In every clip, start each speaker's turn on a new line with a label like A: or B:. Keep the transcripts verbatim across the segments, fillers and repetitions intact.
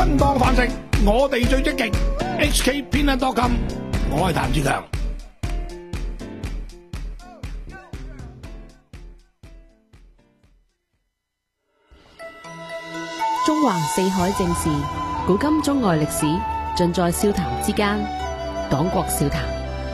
A: 生當飯食，我哋最積極。H K 偏撚多金，我係譚志強。
B: 中橫四海正事，古今中外歷史，盡在笑談之間。黨國笑談。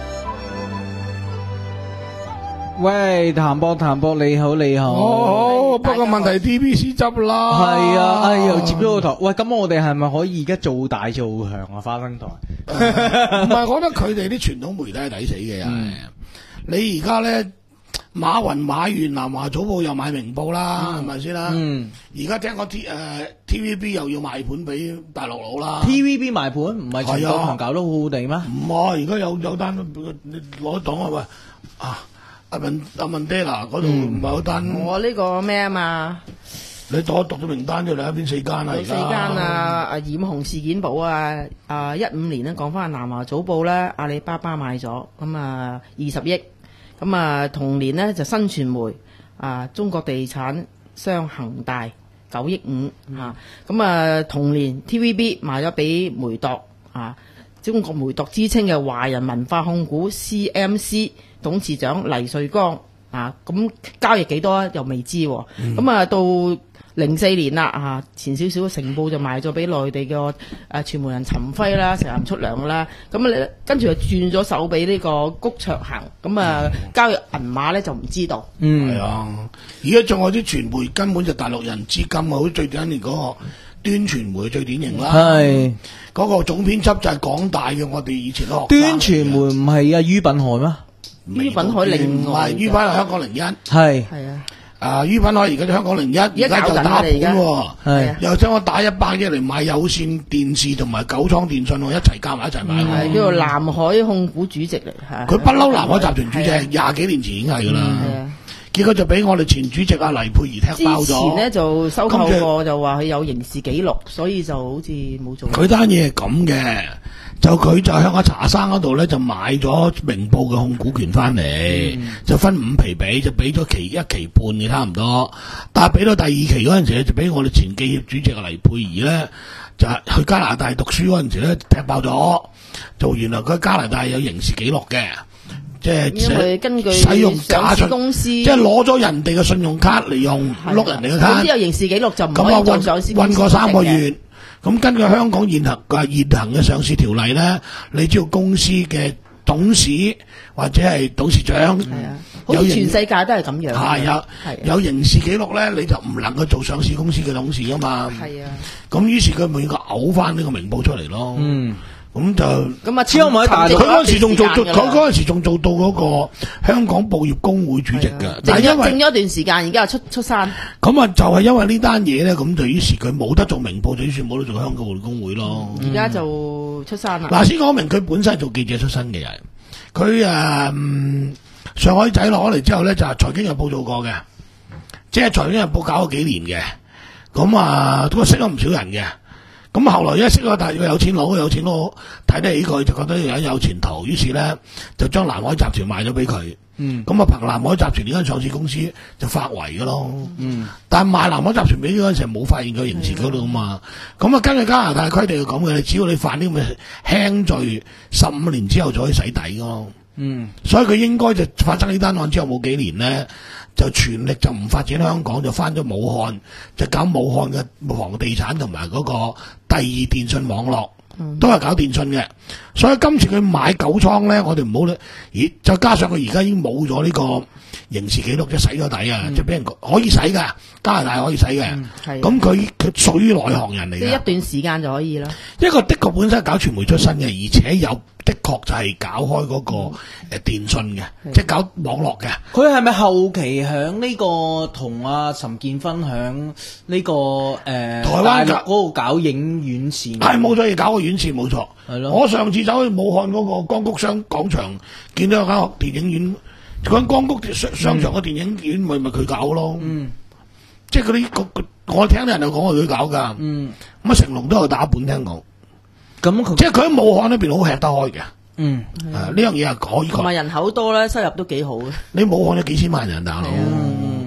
C: 喂，譚博譚博，你好你好。
A: 哦，不過問題 T V C 執啦。
C: 係啊，哎又接咗個台。喂，咁我哋係咪可以而家做大做強啊？花生台。
A: 唔係，我覺得佢哋啲傳統媒體係抵死嘅。嗯、你而家咧，馬雲買完南華早報又買明報啦，係咪先啦？嗯。而家聽講 T 誒 T V B 又要賣盤俾大陸佬啦。T V B 賣盤唔係全國強搞得好好地咩？唔係，而家有有單你攞檔啊喂啊！阿文阿文爹嗱嗰度唔係好單，
D: 我呢個咩啊嘛？
A: 你讀讀咗名單出嚟，一邊四間啦，
D: 有四間啊！啊染紅事件簿啊，啊一五年咧講翻南華早報咧，阿里巴巴買咗咁啊二十億，咁啊同年呢就新傳媒啊中國地產商恒大九億五嚇，咁啊同年 T V B 賣咗俾梅鐸啊，中國梅鐸之稱嘅華人文化控股 C M C。董事長黎瑞剛啊，咁交易幾多又未知，咁、嗯、啊到零四年啦啊，前少少成報就賣咗俾內地嘅誒傳媒人陳輝啦，成日唔出糧啦，咁啊跟住就轉咗手俾呢個谷卓恒，咁啊、嗯、交易銀碼咧就唔知道。
A: 嗯，係啊，而家仲有啲傳媒根本就大陸人資金啊，好似最緊要嗰個端傳媒最典型啦。係嗰、嗰個總編輯就係港大嘅，我哋以前學
C: 端傳媒唔係啊于品海咩？
D: 于品海另外，
A: 于品海香港零一，
C: 係
D: 係啊，
A: 啊于品海而家就香港零一，而家就打盤喎，係又將我打一百億嚟買有線電視同埋九倉電信，我一齊加埋一齊買，
D: 係叫做南海控股主席嚟，係
A: 佢不嬲南海集團主席，廿幾年前已經係噶啦，結果就俾我哋前主席阿黎佩儀踢爆咗。之
D: 前呢就收購過，就話佢有刑事記錄，所以就好似冇做。
A: 佢單嘢係咁嘅。就佢就向阿查生嗰度咧就買咗明報嘅控股權翻嚟，嗯、就分五皮俾，就俾咗期一期半嘅差唔多。但係俾到第二期嗰陣時咧，就俾我哋前記協主席嘅黎佩儀咧，就係去加拿大讀書嗰陣時咧踢爆咗，就原來佢喺加拿大有刑事記錄嘅，即係
D: 因為根據
A: 使用假信
D: 公司，
A: 即係攞咗人哋嘅信用卡嚟用碌人哋嘅卡。
D: 總之有刑事記錄就唔可以做上市公司。
A: 運過三個月。咁根據香港現行嘅現行嘅上市條例咧，你知道公司嘅董事或者係董事長，係啊，
D: 好似全世界都係咁樣。
A: 係啊，有刑事記錄咧，你就唔能夠做上市公司嘅董事噶嘛。係啊，咁於是佢咪要嘔翻呢個名報出嚟咯。嗯。咁就
D: 咁啊！
A: 超喺大陸，佢嗰陣時仲做做，佢嗰陣時仲做到嗰個香港報業工會主席嘅。
D: 但係因為整咗一段時間，而家又出出山。
A: 咁啊，就係因為呢單嘢咧，咁就於是佢冇得做明報，就於是冇得做香港報業工會咯。
D: 而家就出山啦。
A: 嗱，先講明佢本身係做記者出身嘅人，佢誒、嗯、上海仔攞嚟之後咧，就係財經日報做過嘅，即係財經日報搞咗幾年嘅。咁啊，都識咗唔少人嘅。咁後來一識咗，但係有錢佬，有錢佬睇得起佢，就覺得有有前途，於是咧就將南海集團賣咗俾佢。嗯，咁啊憑南海集團呢間上市公司就發圍噶咯。嗯，但係賣南海集團俾佢嗰陣時冇發現佢刑事嗰度啊嘛。咁啊根據加拿大規定係咁嘅，只要你犯啲咁嘅輕罪，十五年之後就可以洗底噶咯。嗯，所以佢應該就發生呢單案之後冇幾年咧，就全力就唔發展香港，就翻咗武漢，就搞武漢嘅房地產同埋嗰個第二電信網絡，都係搞電信嘅。所以今次佢買九倉咧，我哋唔好咧，咦？再加上佢而家已經冇咗呢個刑事記錄，即係洗咗底啊！即係俾人可以洗㗎，加拿大可以洗嘅。咁佢佢屬於內行人嚟嘅，
D: 即係一段時間就可以啦。
A: 一個的確本身係搞傳媒出身嘅，而且有。的確就係搞開嗰個誒電信嘅，即係搞網絡嘅。
C: 佢係咪後期響呢個同阿陳建分享呢個誒、呃、台灣嗰度搞影院線？
A: 係冇錯，要搞個院線冇錯。係咯。我上次走去武漢嗰個光谷商廣場，見到有間電影院，嗰間光谷商商場嘅電影院，咪咪佢搞咯。嗯。即係嗰啲我聽啲人就講係佢搞㗎。嗯。咁啊，成龍都有打本聽講。咁即係佢喺武漢呢邊好吃得開嘅，嗯，誒呢樣嘢係可以講。
D: 同埋人口多咧，收入都幾好嘅。
A: 你武漢有幾千萬人大佬，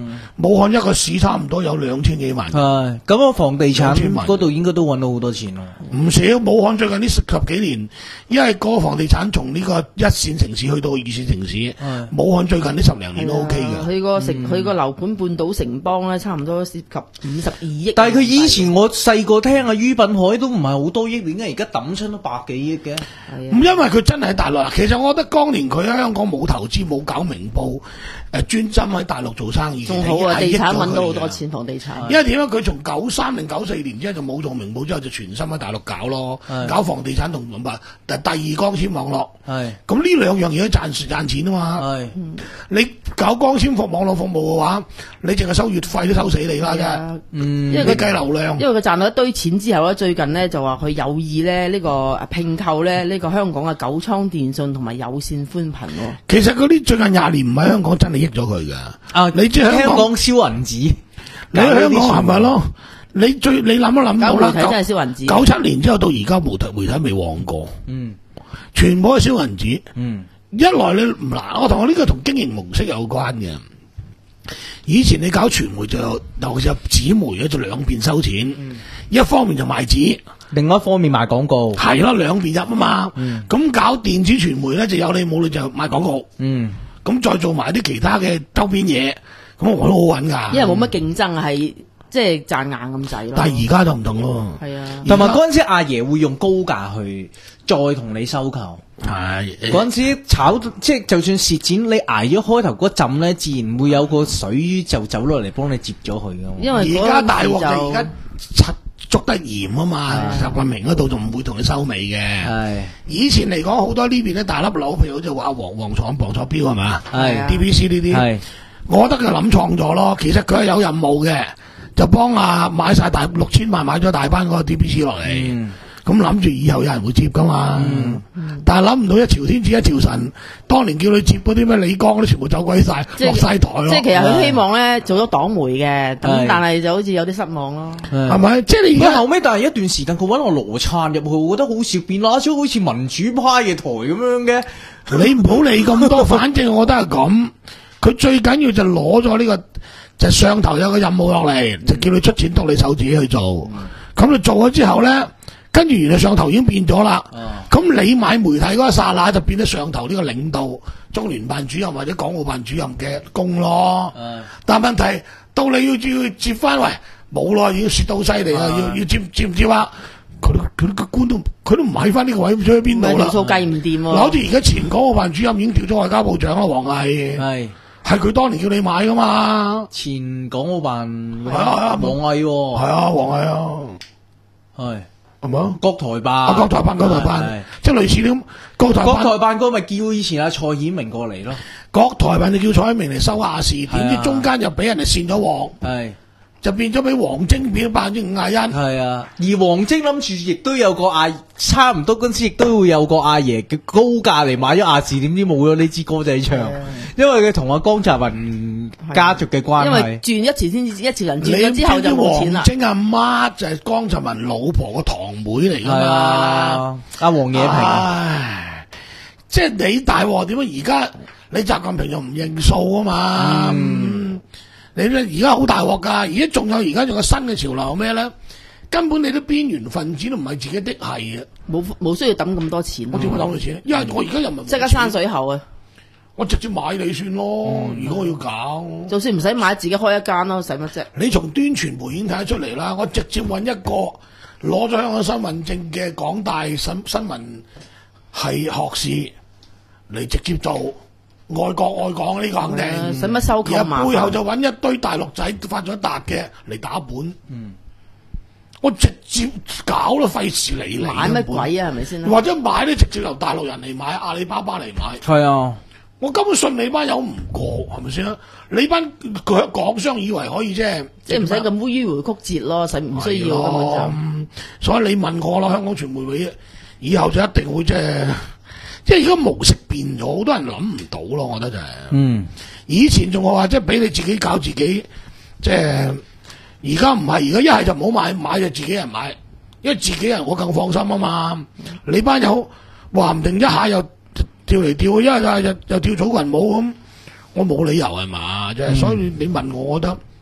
A: 武漢一個市差唔多有兩千幾萬。
C: 係咁啊，房地產
A: 兩千萬
C: 嗰度應該都揾到好多錢咯。
A: 唔少，武漢最近呢十幾年，因為個房地產從呢個一線城市去到二線城市，武漢最近呢十零年都 OK 嘅。
D: 佢個城佢個樓盤半島城邦咧，差唔多涉及五十二億。
C: 但係佢以前我細個聽啊，于品海都唔係好多億，點解而家抌出都百幾億嘅？
A: 唔因為佢真係喺大陸。其實我覺得當年佢喺香港冇投資冇搞明報，誒專心喺大陸做生意，
D: 仲好啊！地產揾到好多錢，房地產。
A: 因為點解佢從九三年九四年之後就冇做明報之後就全心喺大陸搞咯，搞房地產同同埋第二光纖網絡。係咁呢兩樣嘢都賺賺錢啊嘛。係、嗯、你搞光纖服網絡服務嘅話，你淨係收月費都收死你啦啫。嗯，因為佢計流量，因為佢賺到一堆錢之後咧，最近咧就話佢有意咧呢、這個併購咧呢個香港嘅九倉電信同埋有線寬頻。其實嗰啲最近廿年唔喺香港真係益咗佢㗎。啊，你知香港燒銀紙，你喺香港係咪咯？你最你諗都諗到啦，真係燒銀紙。九七年之後到而家媒體媒體未旺過，嗯，全部都係燒銀紙，嗯。一來你唔難，我同我呢個同經營模式有關嘅。以前你搞傳媒就尤其是紙媒咧，就兩邊收錢，嗯、一方面就賣紙，另外一方面賣廣告，係咯，兩邊入啊嘛。咁、嗯、搞電子傳媒咧，就有你冇你就賣廣告，嗯。咁再做埋啲其他嘅周邊嘢，咁我都好穩噶。因為冇乜競爭，係即係賺硬咁滯咯。但係而家就唔同咯。係啊，同埋嗰陣時阿爺會用高價去再同你收購。係嗰陣時炒，即係就算蝕錢，你挨咗開頭嗰陣咧，自然會有個水就走落嚟幫你接咗佢噶。因為而家大鑊就而家捉得嚴啊嘛，習近平嗰度就唔會同你收尾嘅。係以前嚟講，好多呢邊咧大粒佬，譬如好似話黃黃廠、黃楚標係嘛，係 D B C 呢啲。係我覺得佢諗創咗咯。其實佢係有任務嘅，就幫啊買晒大六千萬買咗大班嗰個 D B C 落嚟。嗯咁諗住以後有人會接噶嘛，嗯嗯、但係諗唔到一朝天子一朝臣，當年叫你接嗰啲咩李剛都全部走鬼晒，落晒台咯。即係其實佢希望咧做咗黨媒嘅，咁但係就好似有啲失望咯，係咪？即係你而家後尾，但係一段時間佢搵我羅燦入去，我覺得好笑，變拉咗好似民主派嘅台咁樣嘅。你唔好理咁多，反正我覺得係咁。佢最緊要就攞咗呢個，就上頭有個任務落嚟，就叫你出錢督你手自己去做。咁、嗯、你做咗之後咧。跟住原來上頭已經變咗啦，咁、哦、你買媒體嗰一剎那就變咗上頭呢個領導中聯辦主任或者港澳辦主任嘅功咯。嗯、但係問題到你要要接翻，喂冇耐要蝕到犀利啊！要要接接唔接啊？佢佢個官都佢都唔喺翻呢個位，唔知喺邊度啦。條數計唔掂喎。好似而家前港澳辦主任已經調咗外交部長啦，王毅係係佢當年叫你買噶嘛？前港澳辦係啊，王毅係啊，王毅啊，係。係咪國台辦啊，國台辦，國台辦，即係類似啲咁。國台辦，國台辦嗰咪叫以前阿蔡顯明過嚟咯。國台辦就叫蔡顯明嚟收亞視，點知中間又俾人哋扇咗鑊，係就變咗俾王晶變咗百分之五廿一。係啊，而王晶諗住亦都有個阿差唔多嗰陣時，亦都會有個阿爺嘅高價嚟買咗亞視，點知冇咗呢支歌仔唱，因為佢同阿江澤民家族嘅關係。因為轉一次先至一次人轉咗之後就冇錢啦。王晶阿媽就係江澤民老婆個堂妹嚟噶嘛，阿黃野平。唉，即係你大鑊點解？而家你習近平又唔認數啊嘛？嗯、你咧而家好大鑊噶，而家仲有而家仲有新嘅潮流咩咧？根本你啲邊緣分子都唔係自己的係啊，冇冇需要抌咁多錢。我點解抌咁多錢？因為我而家又唔係即刻山水喉啊！我直接買你算咯。嗯、如果我要搞，就算唔使買，自己開一間咯，使乜啫？你從端傳媒已經睇得出嚟啦。我直接揾一個攞咗香港身份證嘅港大新新聞系學士嚟直接做愛國愛港呢個肯定。使乜、嗯、收購嘛？背後就揾一堆大陸仔發咗達嘅嚟打本。嗯。我直接搞咯，費事你嚟買乜鬼啊？係咪先？或者買咧，直接由大陸人嚟買，阿里巴巴嚟買。係啊，我根本信你班友唔過，係咪先？你班佢港商以為可以啫，即係唔使咁迂迴曲折咯，使唔需要根本就、嗯。所以你問我啦，香港傳媒會以後就一定會即係，即係而家模式變咗，好多人諗唔到咯，我覺得就係、是。嗯，以前仲話即係俾你自己搞自己，即係。而家唔係，而家一係就唔好買，買就自己人買，因為自己人我更放心啊嘛。你班友話唔定一下又跳嚟跳去，一係又又跳草裙舞咁，我冇理由係嘛，即係、嗯、所以你問我，我覺得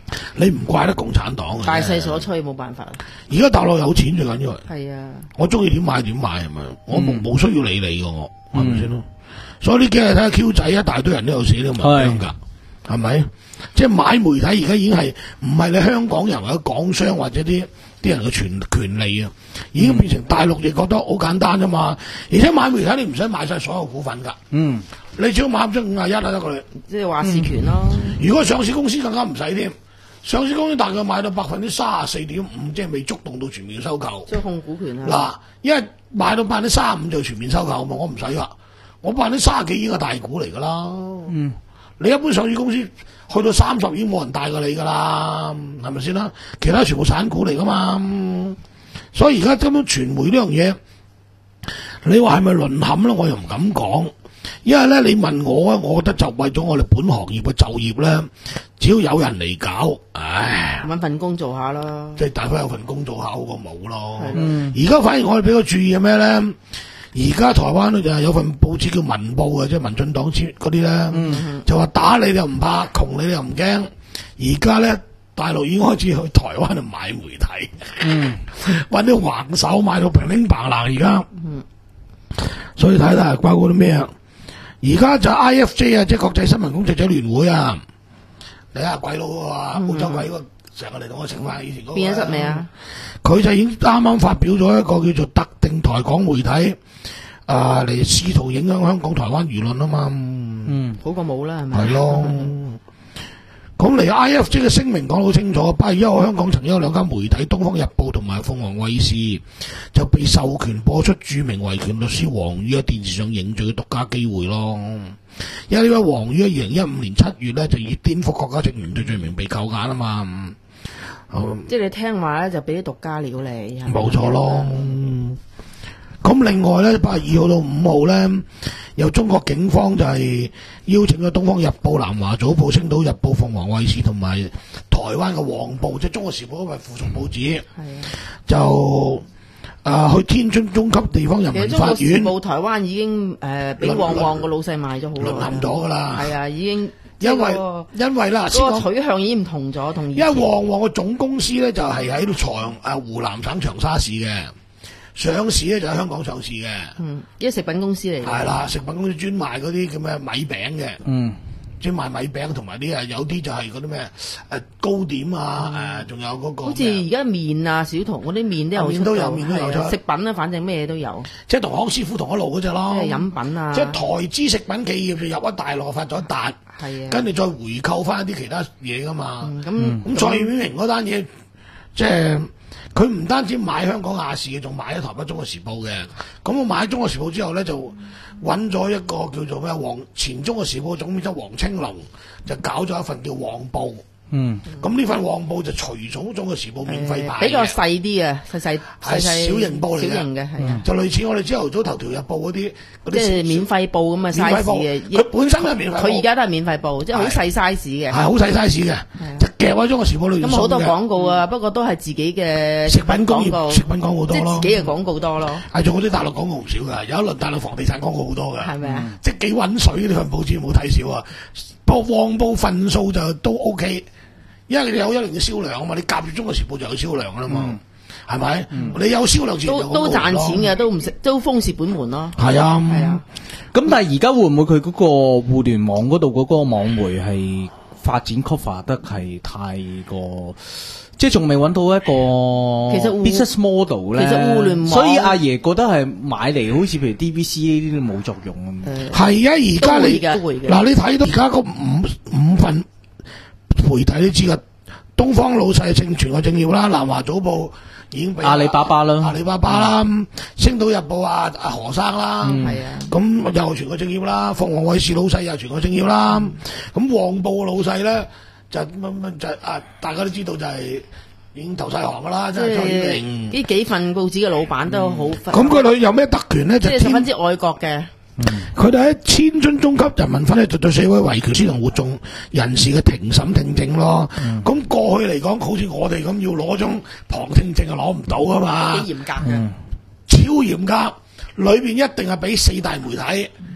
A: 你唔怪得共產黨嘅，
D: 大勢所趨冇辦法。
A: 而家大陸有錢最緊要係，
D: 係啊，
A: 我中意點買點買係咪？我冇冇、
C: 嗯、
A: 需要理你嘅我，係咪先咯？所以呢幾日睇下 Q 仔一大堆人都有寫呢個文章㗎，係咪？即係買媒體而家已經係唔係你香港人或者港商或者啲啲人嘅權權利啊，已經變成大陸亦覺得好簡單啫嘛。而且買媒體你唔使買晒所有股份㗎，嗯，你只要買咗五廿一啊得佢，
D: 即係話事權咯、
A: 嗯。如果上市公司更加唔使添，上市公司大概買到百分之三十四點五，即係未觸動到全面收購，
D: 即係控股權啊。
A: 嗱，因為買到百分之三十五就全面收購嘛，我唔使㗎，我百分之三十幾已經係大股嚟㗎啦。嗯。你一般上市公司去到三十已經冇人大過你噶啦，係咪先啦？其他全部散股嚟噶嘛，所以而家根本傳媒呢樣嘢，你話係咪淪陷咧？我又唔敢講，因為咧你問我咧，我覺得就為咗我哋本行業嘅就業咧，只要有人嚟搞，唉，
D: 搵份工做下啦，
A: 即係大家有份工做下好過冇咯。而家反而我哋比較注意嘅咩咧？而家台灣咧就係有份報紙叫《民報》嘅，即係民進黨嗰啲咧，嗯、就話打你又唔怕，窮你又唔驚。而家咧大陸已經開始去台灣度買媒體，嗯，揾啲橫手買到平平白爛而家。嗯、所以睇睇包括啲咩啊？而家就 I F J 啊，即係國際新聞工作者聯會啊，你睇下鬼佬啊，澳洲鬼嗰個成日嚟同我請翻以前嗰個。變咗質未啊？佢就已經啱啱發表咗一個叫做特定台港媒體。啊！嚟試圖影響香港、台灣輿論啊嘛，
D: 嗯，好過冇啦，係咪？
A: 係咯。咁嚟 I F J 嘅聲明講得好清楚，八月一號香港曾經有兩間媒體《東方日報》同埋鳳凰衛視就被授權播出著名維權律師黃宇喺電視上認罪嘅獨家機會咯。因為呢位黃宇喺二零一五年七月咧就以顛覆國家政權罪罪名被扣押啊嘛。嗯、
D: 即係你聽話咧，就俾啲獨家料你。
A: 冇錯咯。咁另外咧，八月二號到五號咧，由中國警方就係邀請咗《東方日報》、《南華早報》、《星島日報》、鳳凰衛視同埋台灣嘅黃報，即係《中國時報》因為附屬報紙，就啊去天津中級地方人民法院。其實《中國時報》台灣已經誒俾旺旺個老細賣咗好耐，淪陷咗㗎啦。係啊，已經因為因為啦，嗰個取向已經唔同咗，同因為旺旺個總公司咧就係喺度長啊湖南省長沙市嘅。上市咧就喺香港上市嘅，嗯，一個食品公司嚟嘅，係啦，食品公司專賣嗰啲叫咩米餅嘅，嗯，專賣米餅同埋啲啊，有啲就係嗰啲咩誒糕點啊，誒，仲有嗰個，好似而家麵啊，小童嗰啲麵都有，麵都有，麵都有出，食品咧，反正咩嘢都有，即係同康師傅同一路嗰隻咯，即係飲品啊，即係台資食品企業就入咗大陸發咗一達，係啊，跟住再回購翻一啲其他嘢噶嘛，咁咁蔡永明嗰單嘢即係。佢唔單止買香港亞視嘅，仲買咗台北中國時報嘅。咁我買咗中國時報之後咧，就揾咗一個叫做咩黃前中國時報總編輯黃青龍，就搞咗一份叫《黃報》。嗯，咁呢份《黃報》就除咗中國時報免費版，比較細啲嘅，細細係小型報嚟嘅，小型嘅係啊，就類似我哋朝頭早頭條日報嗰啲，即係免費報咁嘅 size 嘅。佢本身都係免費報，佢而家都係免費報，即係好細 size 嘅，係好細 size 嘅，就夾喺中國時報裏邊。咁好多廣告啊，不過都係自己嘅食品廣告，食品廣告多咯，即係自己嘅廣告多咯。係仲有啲大陸廣告唔少㗎，有一輪大陸房地產廣告好多㗎，係咪啊？即係幾揾水呢份報紙冇睇少啊！不過黃報份數就都 OK。因為你有一年嘅銷量啊嘛，你夾住中國時報就有銷量噶啦嘛，係咪？你有銷量自然就都都賺錢嘅，都唔食都豐蝕本門咯。係啊，係啊。
C: 咁但係而家會唔會佢嗰個互聯網嗰度嗰個網媒係發展 cover 得係太過，即係仲未揾到一個其實 business model 咧？其實互聯網，所以阿爺覺得係買嚟好似譬如 D V C 呢啲都冇作用咁。係啊，而家你嗱你睇到而家嗰五五份。媒體都知噶，東方老細正全個政要啦，南華早報已經俾阿里巴巴啦，阿里巴巴啦，嗯、星島日報啊阿何生啦，係、嗯、啊，咁又係全個政要啦，鳳凰衛視老細又係全個政要啦，咁黃報嘅老細咧就乜乜就啊，大家都知道就係已經投晒行噶啦，即係蔡英明呢幾份報紙嘅老闆都好，咁佢哋有咩特權咧？就係十分之愛國嘅。佢哋喺天津中級人民法院就對社會維權司同活動人士嘅庭審聽證咯。咁、嗯、過去嚟講，好似我哋咁要攞張旁聽證係攞唔到噶嘛。幾嚴格嘅，嗯、超嚴格。裏邊一定係俾四大媒體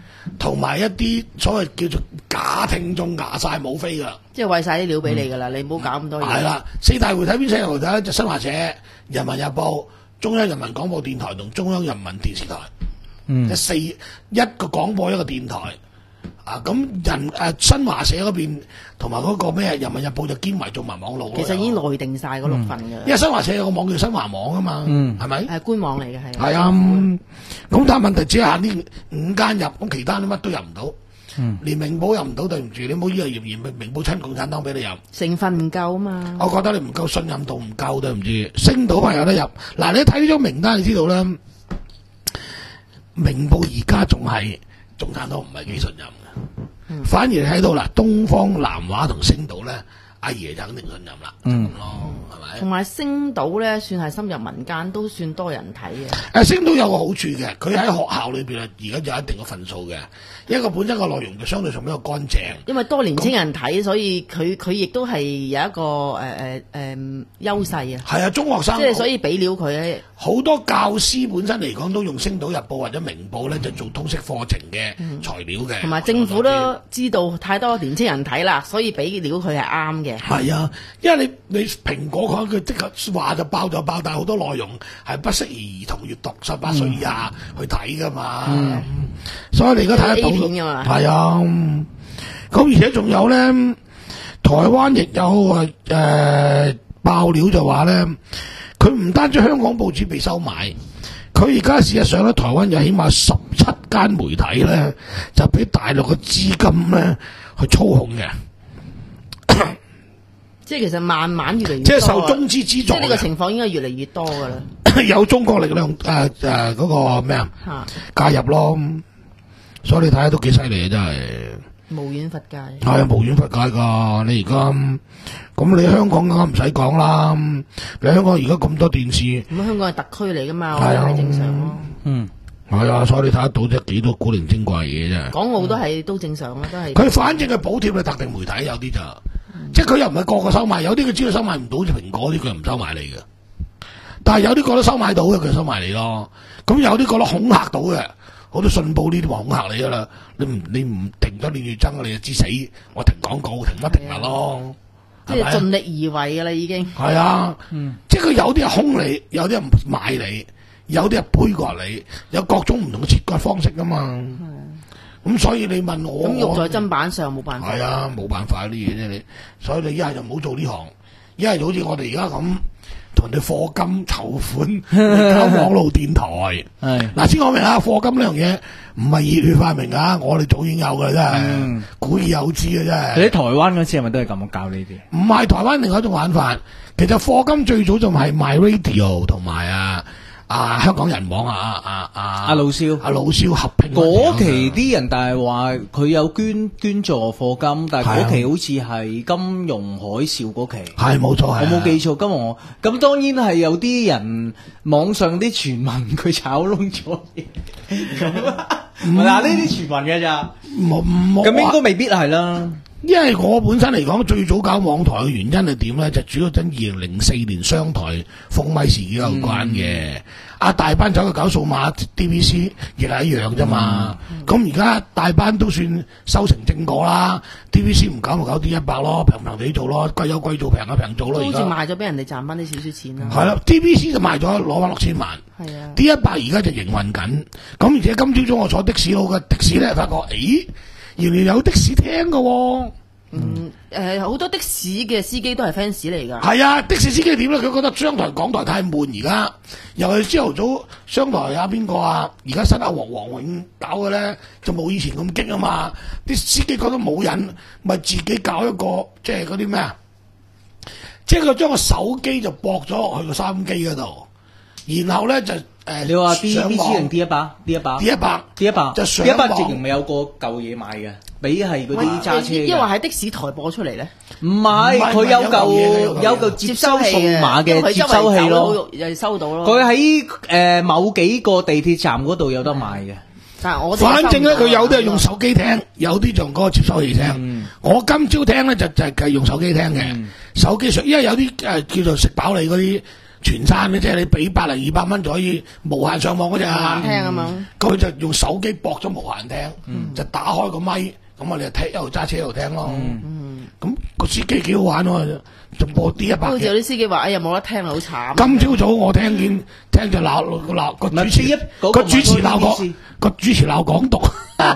A: 同埋一啲所謂叫做假聽眾牙晒冇飛㗎啦。
D: 即係餵晒啲料俾你㗎啦，你唔好搞咁多嘢。
A: 係啦，四大媒體邊四大媒體咧？就新華社、人民日報、中央人民廣播電台同中央人民電視台。
C: 嗯，
A: 即四一個廣播一個電台。啊，咁人誒、啊、新華社嗰邊同埋嗰個咩人民日報就兼為做埋網路。
D: 其實已經內定晒嗰六份㗎、嗯。
A: 因為新華社有個網叫新華網啊嘛，
C: 嗯，
A: 係咪？
D: 係官網嚟嘅係。
A: 係啊，咁但係問題只係限呢五間入，咁其他啲乜都入唔到。嗯，連明報入唔到，對唔住，你唔好以為嫌嫌明報親共產黨俾你入，
D: 成分唔夠啊嘛。
A: 我覺得你唔夠信任度唔夠，對唔住。星島係有得入，嗱你睇呢張名單，你知道咧，明報而家仲係共產黨唔係幾信任嘅。嗯、反而睇到啦，東方南華同星島咧，阿爺就肯定信任啦，嗯咯，係咪？
D: 同埋星島咧，算係深入民間，都算多人睇嘅。誒、
A: 啊，星島有個好處嘅，佢喺學校裏邊啊，而家有一定嘅份數嘅。一個本身個內容就相對上比較乾淨，
D: 因為多年青人睇，所以佢佢亦都係有一個誒誒誒優勢啊。
A: 係啊，中學生
D: 即係所以俾料佢咧。
A: 好多教師本身嚟講都用《星島日報》或者《明報》咧，就做通識課程嘅材料嘅。同、
D: 嗯、埋政府都知道太多年青人睇啦，所以俾料佢係啱嘅。係
A: 啊，因為你你蘋果佢佢即刻話就爆就爆，但係好多內容係不適宜兒童閱讀，十八歲以下去睇噶嘛、嗯。所以你而家睇得到係啊。咁而且仲有咧，台灣亦有誒、呃、爆料就話咧。佢唔單止香港報紙被收買，佢而家事實上咧，台灣有起碼十七間媒體咧，就俾大陸嘅資金咧去操控嘅。
D: 即係其實慢慢越嚟越多，
A: 即係受中資資助。
D: 即係呢個情況應該越嚟越多㗎啦。
A: 有中國力量誒誒嗰個咩啊介入咯，所以你睇下都幾犀利啊！真係。
D: 無遠弗屆，
A: 係啊，無遠弗屆噶。你而家咁，你香港梗唔使講啦。你香港而家咁多電視，
D: 咁香港係特區嚟噶嘛，係啊，正常咯。
A: 嗯，係啊，所以你睇得到即係幾多古靈精怪嘢啫。
D: 港澳都係、嗯、都正常啦，都係。
A: 佢反正係補貼你特定媒體，有啲就、嗯、即係佢又唔係個個收買，有啲佢知道收買唔到，好似蘋果啲佢又唔收買你嘅。但係有啲覺得收買到嘅，佢收買你咯。咁有啲覺得恐嚇到嘅。好多信報呢啲話恐嚇你噶啦，你唔你唔停咗你要爭，你就知死，我停廣告，停乜停乜咯，
D: 即係盡力而為噶啦，已經
A: 係啊，嗯、即係佢有啲係兇你，有啲係買你，有啲係杯葛你，有各種唔同嘅切割方式噶嘛。咁所以你問我，
D: 咁用在砧板上冇辦法。
A: 係啊，冇辦法啲嘢啫你，所以你一係就唔好做呢行，一係就好似我哋而家咁。同人哋課金籌款搞網絡電台，係嗱先講明啦，課金呢樣嘢唔係熱血發明啊，我哋早已經有噶啦，真係、嗯、古已有之嘅真係。
C: 你喺台灣嗰次係咪都係咁教呢啲？
A: 唔係台灣另外一種玩法，其實課金最早就係賣 radio 同埋啊。啊！香港人網啊啊啊
C: 阿老蕭
A: 阿老蕭合併
C: 嗰期啲人，但係話佢有捐捐助課金，但係嗰期好似係金融海嘯嗰期，
A: 係冇錯，
C: 我冇記錯。金融咁當然係有啲人網上啲傳聞佢炒窿咗嘢，嗱呢啲傳聞嘅咋，咁應該未必係啦。
A: 因為我本身嚟講，最早搞網台嘅原因係點咧？就主要跟二零零四年商台封咪事件有關嘅。阿、嗯、大班走去搞數碼 D V C， 亦係一樣啫嘛。咁而家大班都算收成正果啦。D V C 唔搞咪搞 D 一百咯，平平地做咯，貴有貴做，平有平做咯。
D: 好似賣咗俾人哋賺翻啲少少錢啦。
A: 係啦 ，D V C 就賣咗攞翻六千萬。係啊 ，D 一百而家就營運緊。咁而且今朝早我坐的士佬嘅的士咧，發覺誒。原來有的士聽㗎喎。
D: 嗯，誒、呃，好多的士嘅司機都係 fans 嚟㗎。
A: 係啊，的士司機點咧？佢覺得商台、港台太悶，而家又係朝頭早商台啊，邊個啊？而家新阿黃黃永搞嘅咧，就冇以前咁激啊嘛。啲司機覺得冇癮，咪自己搞一個，即係嗰啲咩啊？即係佢將個手機就駁咗落去個收音機嗰度，然後咧就。誒，
C: 你話 D V C 定 D 一百 D 一百
A: D 一百
C: D 一百
A: 就上
C: D 一百直情咪有個舊嘢賣嘅，俾係嗰啲揸車嘅。
D: 因為喺的士台播出嚟咧，
C: 唔係佢有嚿有嚿接收數碼嘅接收器咯，
D: 又收到咯。
C: 佢喺誒某幾個地鐵站嗰度有得賣嘅。
D: 但係我哋
A: 反正咧，佢有啲係用
D: 手
A: 手機聽，有啲就用嗰個接收器聽。
C: 嗯
A: 我今朝聽咧就就係用手機聽嘅，
C: 嗯
A: 手機上，因為有啲誒、呃、叫做食飽你嗰啲全餐嘅，即係你俾百零二百蚊就可以無限上網嗰隻啊。
D: 聽啊嘛。
A: 佢就用手機駁咗無限聽，
C: 嗯
A: 就打開個咪，咁我哋就聽一路揸車一路聽咯。
C: 嗯
A: 咁、個司機幾好玩喎，就播啲一百嘅。
D: 好似有啲司機話：哎呀冇得聽好慘。
A: 今朝早我聽見聽就鬧鬧個主持
C: 唔係一嗰個
A: 個主持鬧
C: 唔係嗰個意思
A: 個個主持鬧港獨。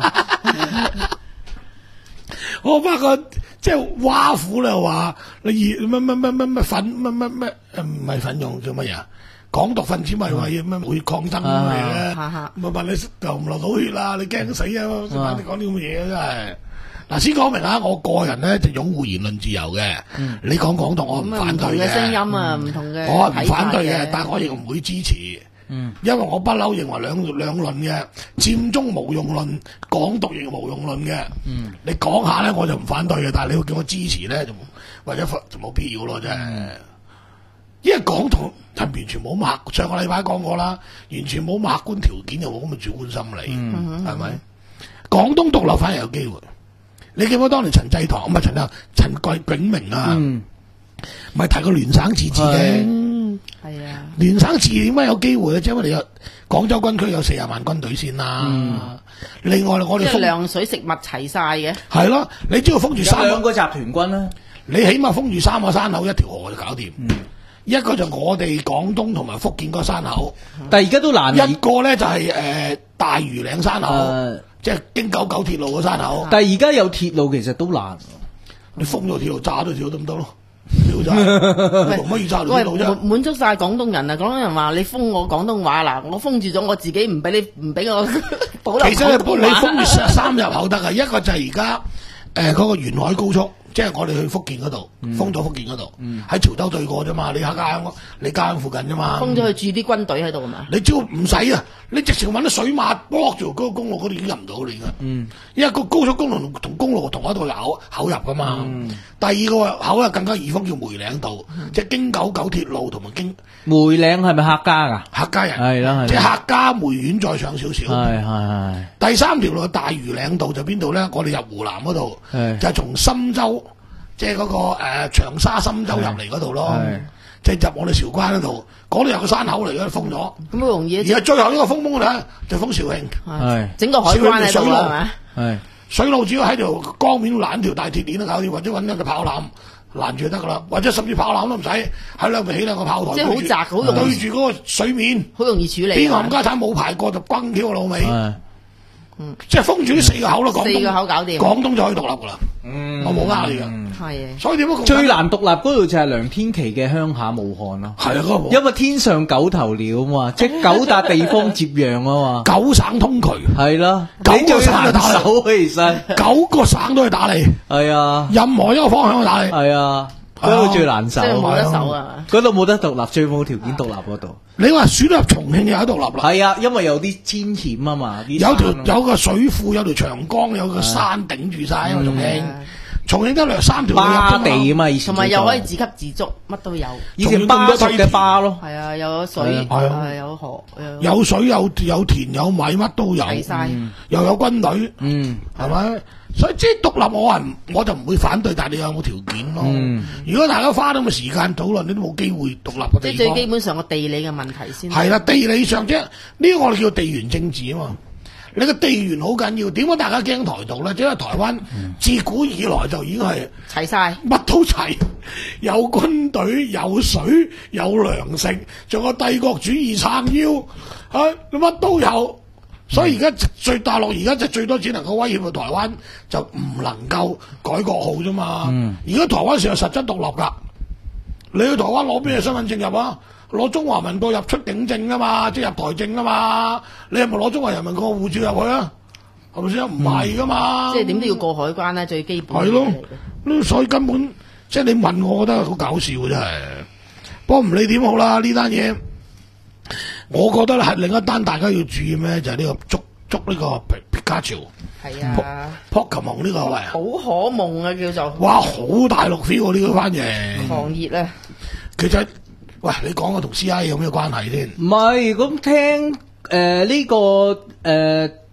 A: 我發覺即係挖苦啦，話你乜乜乜乜乜粉乜乜乜誒唔係粉用叫乜嘢？港獨分子咪話要咩會抗爭咁嘅嘢
D: 哈哈
A: 咪問你流唔流到血啦？你驚死啊！先你講啲咁嘅嘢真係。嗱，先講明啊，我個人咧就擁護言論自由嘅。你講港獨我唔
D: 咁啊
A: 反對
D: 唔同嘅聲音
A: 嘅，
D: 啊，唔同嘅
A: 我係唔反對
D: 睇法
A: 嘅，但係我亦唔會支持。
C: 嗯
A: 因為我不嬲認為兩兩論嘅佔中無用論、港獨亦無用論嘅。
C: 嗯
A: 你講下咧，我就唔反對嘅，但係你要叫我支持咧，就或者就冇必要咯，真係。
C: 嗯
A: 因為港獨係完全冇客，上個禮拜講過啦，完全冇客觀條件，又冇咁嘅主觀心理，
C: 嗯
A: 係咪、廣東獨立反而有機會。你記唔記得當年陳濟棠唔係陳啊陳貴炳明啊，
C: 嗯
A: 咪、提過聯省自治嘅。
D: 嗯，係啊。
A: 聯省自治點解有機會咧？即係因為你有廣州軍區有四十萬軍隊先啦。
C: 嗯
A: 另外我哋
D: 即係
A: 封
D: 糧水食物齊晒嘅。
A: 係咯，你只要封住
C: 有
A: 三個，
C: 兩個集團軍啦。
A: 你起碼封住三個山口，一條河就搞掂。
C: 嗯
A: 一個就我哋廣東同埋福建嗰個山口，
C: 但係而家都難，
A: 一個咧就係、誒、大嶼嶺山口，
C: 誒
A: 即係經九九鐵路個山口。
C: 但係而家有鐵路其實都難。
A: 你封咗條路，炸咗條路得唔得咯？條炸，你同乜嘢炸條
D: 喂，
A: 路啫
D: 滿？滿足晒廣東人啊！廣東人話你封我廣東話嗱，我封住咗我自己，唔俾你唔俾我保留
A: 其實
D: 廣東話
A: 你封住三入口得啊，一個就係而家誒嗰個沿海高速，即係我哋去福建嗰度，封咗福建嗰度，喺潮州對過啫嘛，你喺家鄉你家鄉附近啫嘛。
D: 封咗去駐啲軍隊喺度啊嘛。
A: 你只要唔使啊，你直情揾啲水馬 block 住嗰個公路嗰度已經入唔到你噶。
C: 嗯
A: 因為個高速公路同同公路同一度口口入噶嘛。
C: 嗯
A: 第二個口啊更加易封叫梅嶺道，即係經九九鐵路同埋經
C: 梅嶺係咪客家㗎？
A: 客家人，
C: 係啦係啦
A: 即係客家梅縣再上少少。
C: 係係係。
A: 第三條路大嶼嶺道就邊度咧？我哋入湖南嗰度，
C: 係
A: 就係從深州，即係嗰、個誒、呃、長沙深州入嚟嗰度咯
C: 係，
A: 即係入我哋韶關嗰度，嗰度有個山口嚟嘅，封咗。
D: 咁好容易
A: 而家最後一個封封咧，就封肇慶。
C: 係
D: 整個海關喺度啦，係咪？
C: 係
A: 水路只要喺條江面攔條大鐵鏈都搞掂，或者揾一個炮艦攔住就得噶啦，或者甚至炮艦都唔使，喺兩邊起兩個炮台，
D: 即係好
A: 對住
D: 窄好容易
A: 對住嗰個水面，
D: 好容易處理
A: 邊個冚
D: 啊。
A: 家產冇排過就轟跳個老尾，
C: 係。
A: 即係封住呢四個口咯。廣東
D: 四個口搞掂
A: 廣東就可以獨立噶啦。
C: 嗯
A: 我冇呃你噶，
D: 係啊。
A: 所以點解
C: 最難獨立嗰度就係梁天琦嘅鄉下武漢啦。
A: 係啊嗰個
C: 因為天上九頭鳥啊嘛，即係九笪地方接壤啊嘛。
A: 九省通渠，
C: 係啦，
A: 九個
C: 你最難
A: 省就打你
C: 手其實
A: 九個省都去打你，
C: 係啊
A: 任何一個方向去打你。
C: 係啊，嗰度最難受
D: 即。係冇得手啊！
C: 嗰度冇得獨立，最冇條件獨立嗰度。
A: 你話選入重慶又喺獨立啦，
C: 係啊，因為有啲遷險啊嘛，啲
A: 有條
C: 山啊
A: 有個水庫，有條長江，有個山頂住晒，因為重慶
D: 嗯
A: 重慶得兩三條路入
C: 巴
A: 啫
C: 地啊嘛，以前
D: 同埋又可以
C: 叫做
D: 自給自足，乜都有。
C: 以前巴蜀嘅巴咯。
D: 係啊，有水，
A: 係啊
D: 係有河，
A: 有水有有田有米，乜都有，
D: 齊晒。
A: 又有軍隊，
C: 嗯，
A: 係咪？所以即係獨立，我係唔我就唔會反對，但係你有冇條件咯？
C: 嗯
A: 如果大家花咁嘅時間討論，你都冇機會獨立嘅
D: 即係
A: 地方。
D: 最基本上個地理嘅問題先。
A: 係啦，地理上即係呢個我哋叫地緣政治啊嘛。你個地緣好緊要，點解大家驚台獨咧？因為台灣自古以來就已經係
D: 齊晒。
A: 乜都齊，有軍隊、有水、有糧食，仲有帝國主義撐腰，啊乜都有。所以而家最大陸而家就最多只能夠威脅到台灣，就唔能夠改國號啫嘛。而家、台灣是有實質獨立㗎。你去台灣攞咩身份證入啊？攞中華民國入出境證啊嘛，即係入台證啊嘛。你係咪攞中華人民國護照入去啊？係咪先？唔係噶嘛。
D: 即係點都要過海關咧，最基本嘅
A: 係咯
D: 嘢嚟嘅。
A: 所以根本即係你問我，我覺得好搞笑真係。不過唔理點好啦，呢單嘢，我覺得係另一單大家要注意咩？就係、呢、個捉捉呢個皮皮卡丘、
D: 係啊，
A: Pokemon 呢個喂，
D: 好可夢啊，叫做
A: 哇好大陸 feel 呢個番嘢。
D: 狂熱啊！
A: 其實喂，你講個同 C I A 有咩關係先？
C: 唔係咁聽誒呢個誒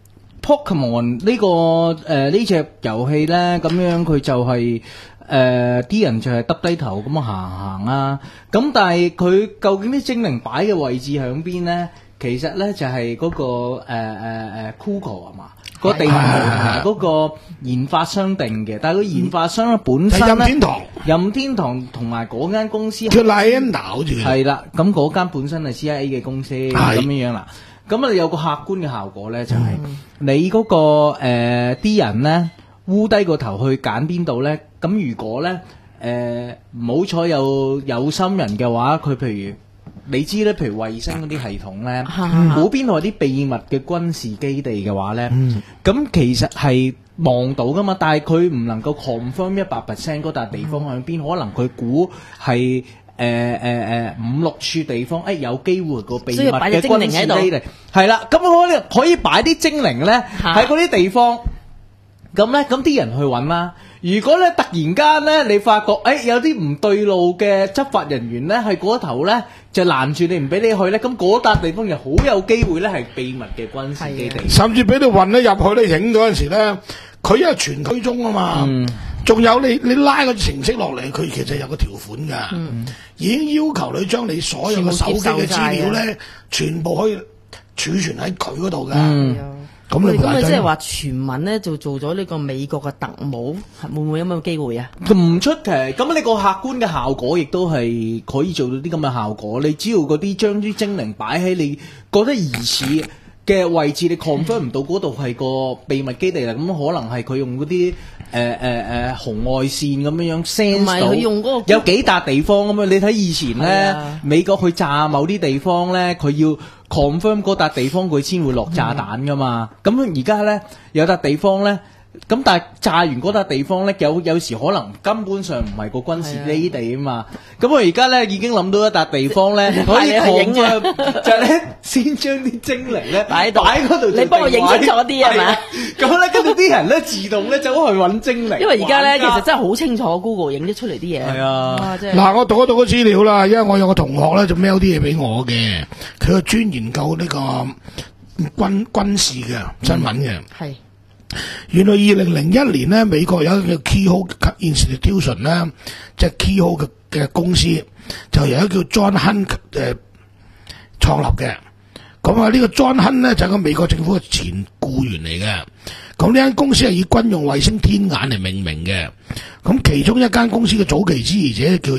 C: Pokemon 呢、呢個誒呢隻遊戲咧，咁樣佢就係誒啲人就係耷低頭咁行行啊。咁但係佢究竟啲精靈擺嘅位置喺邊咧？其實咧就係、是、嗰、嗰個誒誒誒 Google 係嘛？個地圖同埋嗰個研發商定嘅，但係個研發商咧本身咧，
A: 任天堂，
C: 任天堂同埋嗰間公司
A: 叫 Nintendo 好似
C: 係啦，咁嗰間本身係 C I A 嘅公司咁樣樣啦。咁啊有個客觀嘅效果咧，就係、是嗯、你嗰、嗰個誒啲、呃、人咧烏低個頭去揀邊度咧，咁如果咧誒唔好彩有有心人嘅話，佢譬如。你知咧，譬如衛星嗰啲系統咧，嗰邊度有啲秘密嘅軍事基地嘅話咧，咁、嗯、其實係望到噶嘛，但係佢唔能夠 confirm 一百 percent 嗰笪地方喺邊、嗯，可能佢估係誒誒誒五六處地方，誒、哎、有機會個秘密嘅軍事基地，係啦，咁可以可以擺啲精靈咧喺嗰啲地方，咁咧咁啲人去揾啦。如果咧突然間咧，你發覺誒、哎、有啲唔對路嘅執法人員咧，喺嗰頭咧就攔住你唔俾你去咧，咁嗰笪地方就好有機會咧係秘密嘅軍事基地，甚至俾你運咧入去咧影嗰陣時咧，佢因為全區中啊嘛，仲、嗯、有你你拉個程式落嚟，佢其實有個條款噶、嗯，已經要求你將你所有嘅手機嘅資料咧，全部可以儲存喺佢嗰度噶。咁你咁
D: 即係話傳聞咧就做咗呢個美國嘅特務，會唔會有咁嘅機會啊？
C: 唔出奇，咁呢個客觀嘅效果亦都係可以做到啲咁嘅效果。你只要嗰啲將啲精靈擺喺你覺得疑似嘅位置，你 confirm 唔到嗰度係個秘密基地啦，咁可能係佢用嗰啲誒誒誒紅外線咁樣樣 sense 到，用嗰個有幾笪地方咁樣。你睇以前咧，美國去炸某啲地方咧，佢要 confirm 嗰笪地方佢先會落炸彈噶嘛。咁而家咧有笪地方咧。咁但係炸完嗰笪地方咧，有有時可能根本上唔係個軍事基地啊嘛。咁我而家咧已經諗到一笪地方咧，可以影嘅，就係咧先將啲精靈咧擺擺嗰度，你幫我影清楚啲係咪？咁咧跟住啲人咧自動咧走去揾精靈。
D: 因為而家咧其實真係好清楚 Google 影咗出嚟啲嘢。
C: 係啊，
A: 嗱我讀一讀個資料啦，因為我有個同學咧就 mail 啲嘢俾我嘅，佢係專研究呢個軍軍事嘅新聞嘅。係、嗯。原來二零零一年咧，美國有一個叫 Keyhole Institution 咧，即係 Keyhole 嘅嘅公司，就由一個叫 John Hunt 誒創立嘅。咁啊，呢個 John Hunt 咧就係個美國政府嘅前僱員嚟嘅。咁呢間公司係以軍用衛星天眼嚟命名嘅。咁其中一間公司嘅早期支持者叫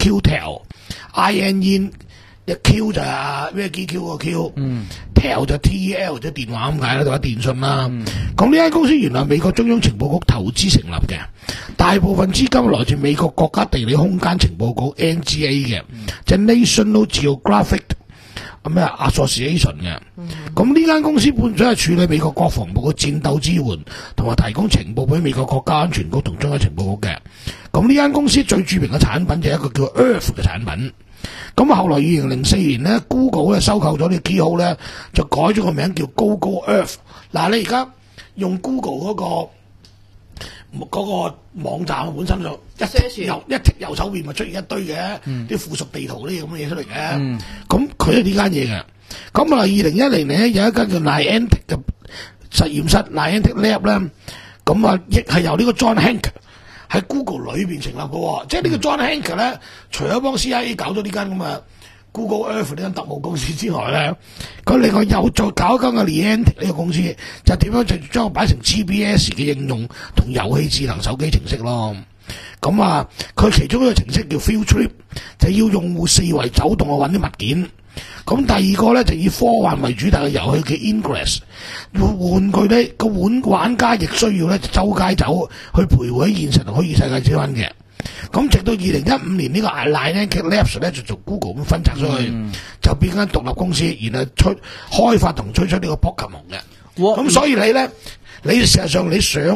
A: In-Q-Tel，I N N 一 Q 就係咩 G Q 個 Q，嗯 ，Tel 就 T E L 即係電話咁解啦，或者電信啦。咁呢間公司原來美國中央情報局投資成立嘅，大部分資金來自美國國家地理空間情報局 N G A 嘅，即係 National Geographic 咩 Association 嘅。咁呢間公司本身係處理美國國防部嘅戰鬥支援，同埋提供情報俾美國國家安全局同中央情報局嘅。咁呢間公司最著名嘅產品就係一個叫 Earth 嘅產品。咁後來二零零四年咧 ，Google 咧收購咗呢個 Keyhole 咧，就改咗個名叫 Google Earth。嗱，你而家用 Google 嗰、那個嗰、那個網站本身就一右一直右手邊咪出現一堆嘅啲、嗯、附屬地圖呢啲咁嘅嘢出嚟嘅。咁佢係呢間嘢嘅。咁啊，二零一零年咧有一間叫 Niantic 嘅實驗室 Niantic Lab 咧，咁啊亦係由呢個 John Hank喺 Google 裏邊成立嘅，即係呢個 John Hank 咧，除咗幫 C I A 搞咗呢間咁嘅 Google Earth 呢間特務公司之外咧，佢另外又再搞一間嘅 Niantic 呢個公司，就點樣就將佢擺成 G P S 嘅應用同遊戲智能手機程式咯。咁啊，佢其中一個程式叫 Field Trip， 就要用戶四圍走動去揾啲物件。咁第二個咧就以科幻為主題嘅遊戲叫 Ingress， 換句咧個玩玩家亦需要咧周街走去徘徊喺現實同虛擬世界之間嘅。咁直到二零一五年呢個 Niantic Labs 咧就做 Google 咁分拆出去，嗯、就變間獨立公司，然後推開發同推出呢個 Pokemon 嘅。咁所以你咧，你事實上你想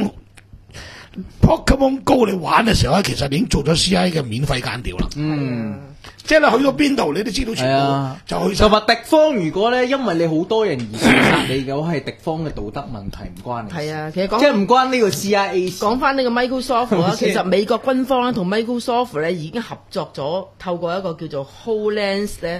A: Pokemon Go 你玩嘅時候咧，其實你已經做咗 C I A 嘅免費間調啦。嗯。即係你去到邊度，你都知道全部就去晒。同埋敵方如果咧，因為你好多人而殺你嘅話，係敵方嘅道德問題，唔關你。係啊，其實講即係唔關呢個 C I A。講翻呢個 Microsoft 啦，其實美國軍方咧同 Microsoft 咧已經合作咗，透過一個叫做 HoloLens 咧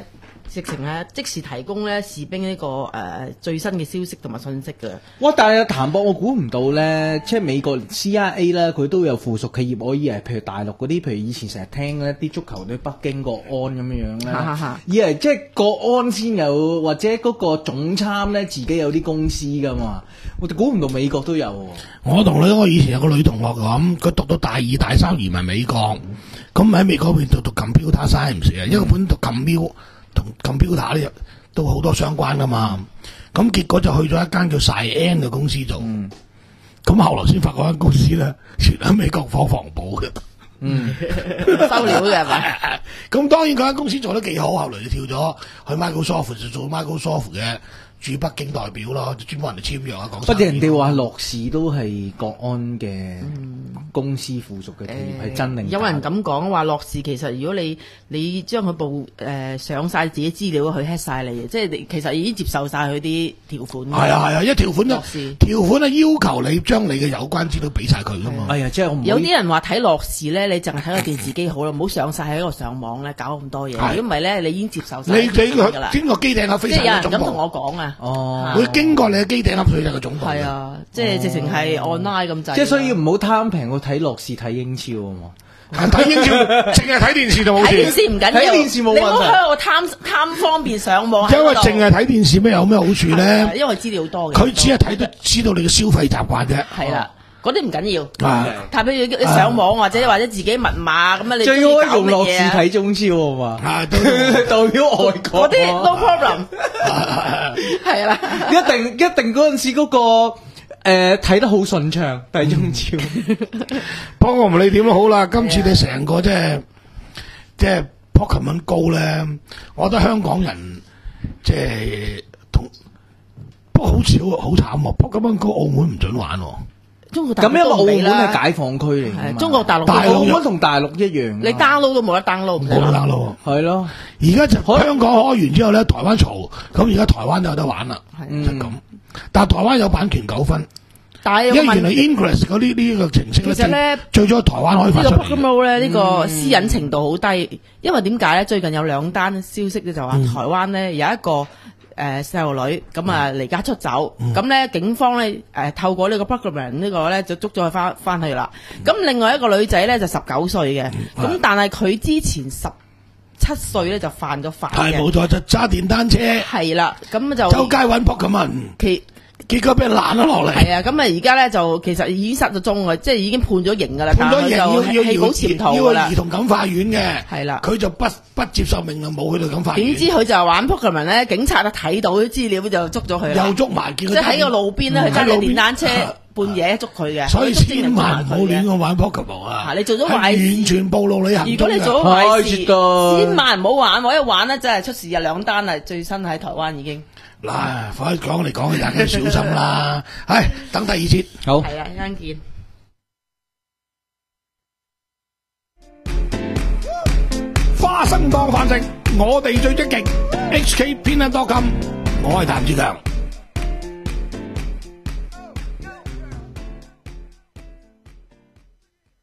D: 直情係即時提供咧士兵呢、這個誒、呃、最新嘅消息同埋信息嘅。
C: 哇！但係譚博，我估唔到咧，即係美國 C I A 咧，佢都有附屬企業可以係，譬如大陸嗰啲，譬如以前成日聽一啲足球隊北京國安咁樣樣咧，以為即係國安先有，或者嗰個總參咧自己有啲公司噶嘛，我哋估唔到美國都有喎。
A: 我同你我以前有個女同學咁，佢讀到大二大三移民美國，咁喺美國嗰邊讀讀 computer science 啊，因為本讀 computer 同 computer 咧都好多相關噶嘛，咁結果就去咗一間叫 Cyan 嘅公司做，咁、嗯、後來先發覺間公司咧，全喺美國火防部嘅，
C: 嗯，
D: 收料嘅係咪？
A: 咁當然嗰間公司做得幾好，後來就跳咗去 Microsoft 就做 Microsoft 嘅駐北京代表咯，專幫人哋簽約啊，講。
C: 不過人哋話樂視都係國安嘅公司附屬嘅企業，係、嗯、真定假？
D: 有人咁講話樂視其實如果你你將佢部誒、呃、上晒自己資料，佢 hack 晒你，即係你其實已經接受晒佢啲條款。係
A: 啊係啊，一條款就條款係要求你將你嘅有關資料俾晒佢噶嘛。
C: 哎呀，即係我唔
D: 有啲人話睇樂視咧，你淨係睇個電視機好啦，唔好上晒喺度上網咧，搞咁多嘢。如果唔係咧，你已經接受晒。你你
A: 佢經過機頂盒飛晒個總部。
D: 即係有人咁同我講啊。
A: 哦，會經過你嘅機頂盒飛晒個總部。
D: 係啊，即係直情係 online 咁滯。
C: 即係所以唔好貪平，我睇樂視睇英超啊嘛。
A: 睇英超，淨係睇電視就冇事。
D: 睇電視唔緊要，
C: 睇電視冇問題。
D: 你唔好喺度貪貪方便上網。
A: 因為淨係睇電視咩有咩好處咧？
D: 因為資料多嘅。
A: 佢只係睇到知道你嘅消費習慣啫。
D: 係啦。嗰啲唔緊要，但譬如你上網或者或者自己密碼咁啊，你
C: 最好用樂視睇中超啊嘛，代表外國
D: 嗰啲 no problem， 係啦，
C: 一定一定嗰陣時嗰個誒睇得好順暢睇中超。
A: 不過唔理點都好啦，今次你成個即係即係 Pokemon Go 咧，我覺得香港人即係同不過好少好慘喎 ，Pokemon Go 澳門唔准玩喎。
D: 中國大陸
C: 咁因為澳門係解放區嚟嘅，
D: 中國大陸
C: 澳門同大陸一樣，
D: 你 download 都冇得 download，
A: 冇得 download，
C: 係咯。
A: 而家就香港開完之後咧，台灣嘈，咁而家台灣都有得玩啦，就咁。但係台灣有版權糾紛，
D: 但係
A: 因為原來 Ingress 嗰啲呢個程式咧，
D: 其實咧
A: 最早台灣開發出嚟。
D: 呢個 Pokemon 咧，呢個私隱程度好低，因為點解咧？最近有兩單消息咧，就話台灣咧有一個。誒細路女咁啊離家出走，咁咧、嗯、警方咧誒、呃、透過呢個 Pokemon 呢個咧就捉咗佢翻翻去啦。咁、嗯、另外一個女仔咧就十九歲嘅，咁、嗯、但係佢之前十七歲咧就犯咗法嘅，係冇
A: 錯，就揸電單車，
D: 係啦，咁就
A: 周街揾 Pokemon，其結果俾人攔咗落嚟。
D: 係啊，咁啊而家咧就其實已經失咗蹤嘅，即係已經判咗刑㗎啦。
A: 判咗刑要要
D: 棄保潛逃㗎啦。
A: 要兒童感化院嘅
D: 係啦，
A: 佢就不不接受命令，冇去到感化院。
D: 點知佢就玩 Pokemon 咧，警察就睇到啲資料就捉咗佢啦。
A: 又捉埋，即
D: 係喺個路邊咧，佢揸住電單車半夜捉佢嘅。
A: 所以千萬唔好亂咁玩 Pokemon 啊！
D: 你做咗壞事，
A: 完全暴露你行蹤。
D: 如果你做咗壞事，千萬唔好玩，我一玩咧真係出事有兩單啦，最新喺台灣已經。
A: 嗱，快講嚟講去，大家小心啦！係等第二節，
C: 好
D: 係啦，一陣見。
A: 花生當飯食，我哋最積極。H K Peanut dot com， 我係譚志強。